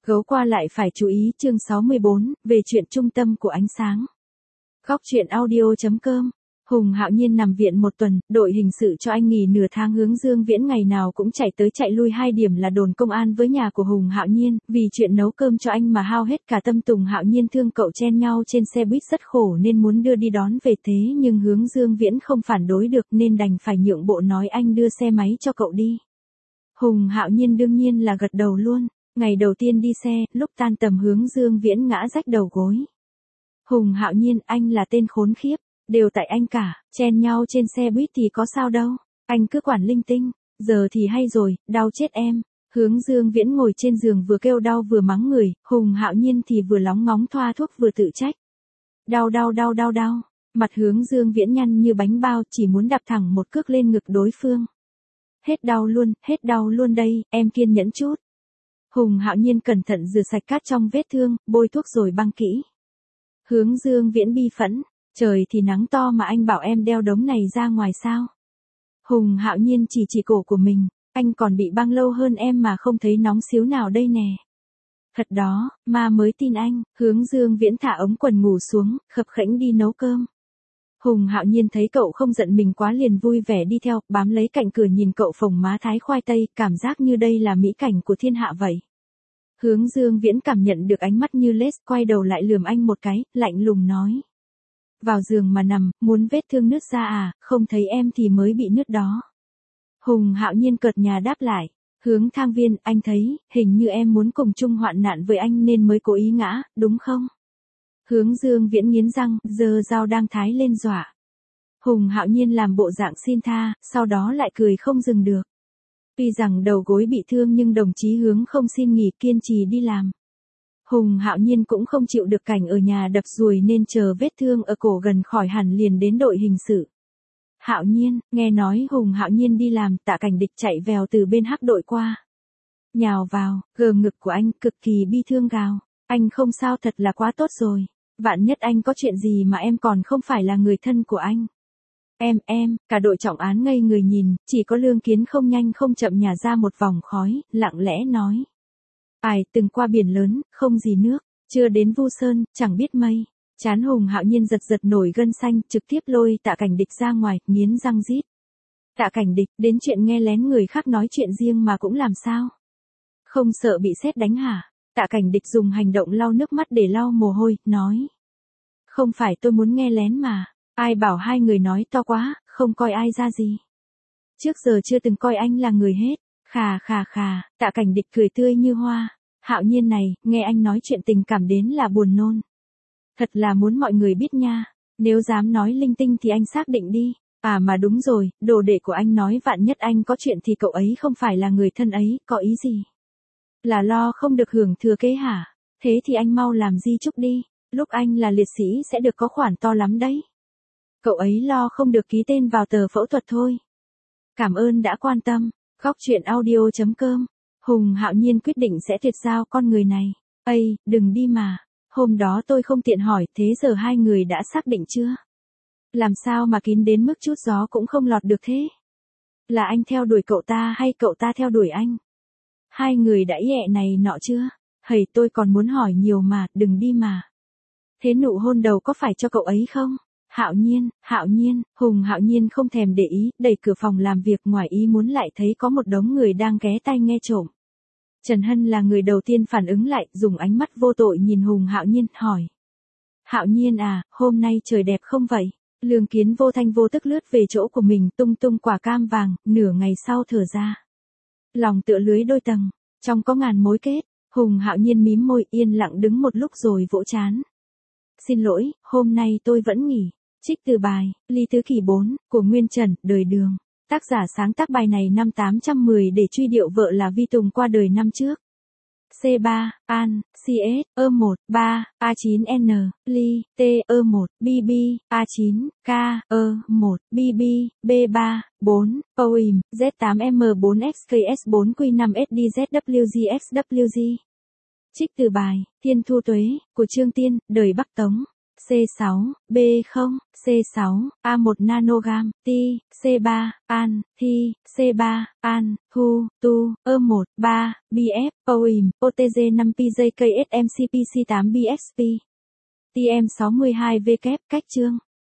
Gấu qua lại phải chú ý chương 64, về chuyện trung tâm của ánh sáng. Góc truyện audio.com. Hùng Hạo Nhiên nằm viện một tuần, đội hình sự cho anh nghỉ nửa tháng. Hướng Dương Viễn ngày nào cũng chạy tới chạy lui hai điểm là đồn công an với nhà của Hùng Hạo Nhiên, vì chuyện nấu cơm cho anh mà hao hết cả tâm. Tùng Hạo Nhiên thương cậu chen nhau trên xe buýt rất khổ nên muốn đưa đi đón về, thế nhưng Hướng Dương Viễn không phản đối được nên đành phải nhượng bộ nói anh đưa xe máy cho cậu đi. Hùng Hạo Nhiên đương nhiên là gật đầu luôn. Ngày đầu tiên đi xe, lúc tan tầm Hướng Dương Viễn ngã rách đầu gối. Hùng Hạo Nhiên, anh là tên khốn khiếp, đều tại anh cả, chen nhau trên xe buýt thì có sao đâu, anh cứ quản linh tinh, giờ thì hay rồi, đau chết em. Hướng Dương Viễn ngồi trên giường vừa kêu đau vừa mắng người, Hùng Hạo Nhiên thì vừa lóng ngóng thoa thuốc vừa tự trách. Đau. Mặt Hướng Dương Viễn nhăn như bánh bao, chỉ muốn đạp thẳng một cước lên ngực đối phương. Hết đau luôn đây, em kiên nhẫn chút. Hùng Hạo Nhiên cẩn thận rửa sạch cát trong vết thương, bôi thuốc rồi băng kỹ. Hướng Dương Viễn bi phẫn, trời thì nắng to mà anh bảo em đeo đống này ra ngoài sao? Hùng Hạo Nhiên chỉ cổ của mình, anh còn bị băng lâu hơn em mà không thấy nóng xíu nào đây nè. Thật đó, ma mới tin anh. Hướng Dương Viễn thả ống quần ngủ xuống, khập khẽnh đi nấu cơm. Hùng Hạo Nhiên thấy cậu không giận mình quá liền vui vẻ đi theo, bám lấy cạnh cửa nhìn cậu phồng má thái khoai tây, cảm giác như đây là mỹ cảnh của thiên hạ vậy. Hướng Dương Viễn cảm nhận được ánh mắt như lết, quay đầu lại lườm anh một cái, lạnh lùng nói. Vào giường mà nằm, muốn vết thương nứt ra à, không thấy em thì mới bị nứt đó. Hùng Hạo Nhiên cợt nhà đáp lại. Hướng Thang Viên, anh thấy, hình như em muốn cùng chung hoạn nạn với anh nên mới cố ý ngã, đúng không? Hướng Dương Viễn nghiến răng, giơ dao đang thái lên dọa. Hùng Hạo Nhiên làm bộ dạng xin tha, sau đó lại cười không dừng được. Tuy rằng đầu gối bị thương nhưng đồng chí Hướng không xin nghỉ, kiên trì đi làm. Hùng Hạo Nhiên cũng không chịu được cảnh ở nhà đập ruồi nên chờ vết thương ở cổ gần khỏi hẳn liền đến đội hình sự. Hạo Nhiên, nghe nói Hùng Hạo Nhiên đi làm, Tạ Cảnh Địch chạy vèo từ bên hắc đội qua. Nhào vào, gờm ngực của anh, cực kỳ bi thương gào. Anh không sao, thật là quá tốt rồi. Vạn nhất anh có chuyện gì mà em còn không phải là người thân của anh. Cả đội trọng án ngây người nhìn, chỉ có Lương Kiến không nhanh không chậm nhả ra một vòng khói, lặng lẽ nói. Ai từng qua biển lớn, không gì nước, chưa đến Vu Sơn, chẳng biết mây. Trán Hùng Hạo Nhiên giật nổi gân xanh, trực tiếp lôi Tạ Cảnh Địch ra ngoài, nghiến răng rít. Tạ Cảnh Địch, đến chuyện nghe lén người khác nói chuyện riêng mà cũng làm sao? Không sợ bị sét đánh hả? Tạ Cảnh Địch dùng hành động lau nước mắt để lau mồ hôi, nói. Không phải tôi muốn nghe lén mà. Ai bảo hai người nói to quá, không coi ai ra gì. Trước giờ chưa từng coi anh là người hết. Khà, Tạ Cảnh Địch cười tươi như hoa. Hạo Nhiên này, nghe anh nói chuyện tình cảm đến là buồn nôn. Thật là muốn mọi người biết nha. Nếu dám nói linh tinh thì anh xác định đi. À mà đúng rồi, đồ đệ của anh nói vạn nhất anh có chuyện thì cậu ấy không phải là người thân ấy, có ý gì? Là lo không được hưởng thừa kế hả? Thế thì anh mau làm di chúc đi. Lúc anh là liệt sĩ sẽ được có khoản to lắm đấy. Cậu ấy lo không được ký tên vào tờ phẫu thuật thôi. Cảm ơn đã quan tâm. Góc truyện audio.com. Hùng Hạo Nhiên quyết định sẽ tuyệt giao con người này. Ây, đừng đi mà. Hôm đó tôi không tiện hỏi, thế giờ hai người đã xác định chưa? Làm sao mà kín đến mức chút gió cũng không lọt được thế? Là anh theo đuổi cậu ta hay cậu ta theo đuổi anh? Hai người đã ẹ này nọ chưa? Hầy tôi còn muốn hỏi nhiều mà, đừng đi mà. Thế nụ hôn đầu có phải cho cậu ấy không? Hạo Nhiên, Hùng Hạo Nhiên không thèm để ý, đẩy cửa phòng làm việc, ngoài ý muốn lại thấy có một đống người đang ghé tai nghe trộm. Trần Hân là người đầu tiên phản ứng lại, dùng ánh mắt vô tội nhìn Hùng Hạo Nhiên, hỏi. Hạo Nhiên à, hôm nay trời đẹp không vậy? Lương Kiến vô thanh vô tức lướt về chỗ của mình, tung quả cam vàng, nửa ngày sau thở ra. Lòng tựa lưới đôi tầng, trong có ngàn mối kết. Hùng Hạo Nhiên mím môi, yên lặng đứng một lúc rồi vỗ trán. Xin lỗi, hôm nay tôi vẫn nghỉ. Trích từ bài, Ly Thứ Kỷ 4, của Nguyên Trần, đời Đường. Tác giả sáng tác bài này năm 810 để truy điệu vợ là Vi Tùng qua đời năm trước. C3, An, CS, E1, 3, A9N, Ly, T, E1, BB, A9, K, E1, BB, B3, 4, Poem, Z8M4 XKS4 Q5 SDZWGXWG. Trích từ bài, Thiên Thu Tuế, của Trương Tiên, đời Bắc Tống. C6, B0, C6, A1 nanogam, T, C3, An, Thi, C3, An, Thu, Tu, E1, 3, BF, OIM, OTG5 PJKSMCPC8 BSP, TM62W, cách chương.